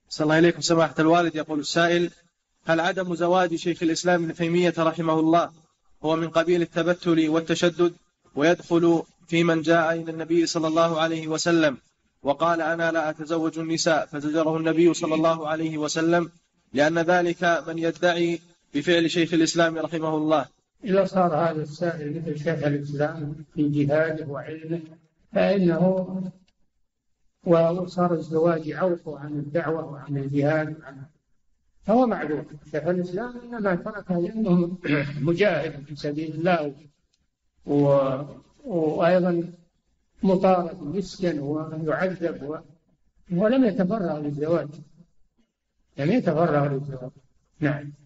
صلى الله إليكم سماحة الوالد. يقول السائل: هل عدم زواج شيخ الإسلام ابن تيمية رحمه الله هو من قبيل التبتل والتشدد، ويدخل في من جاء إلى النبي صلى الله عليه وسلم وقال أنا لا أتزوج النساء فزجره النبي صلى الله عليه وسلم، لأن ذلك من يدعي بفعل شيخ الإسلام رحمه الله؟ إذا صار هذا السائل مثل شيخ الإسلام في جهاده وعلمه فإنه، وصار الزواج عوقه عن الدعوة وعن الجهاد فهو معذور. شيخ الإسلام إنما تركه لأنه مجاهد في سبيل الله، وأيضا مطارد مسكن ويعذب، ولم يتفرغ للزواج، لم يتفرغ للزواج. نعم.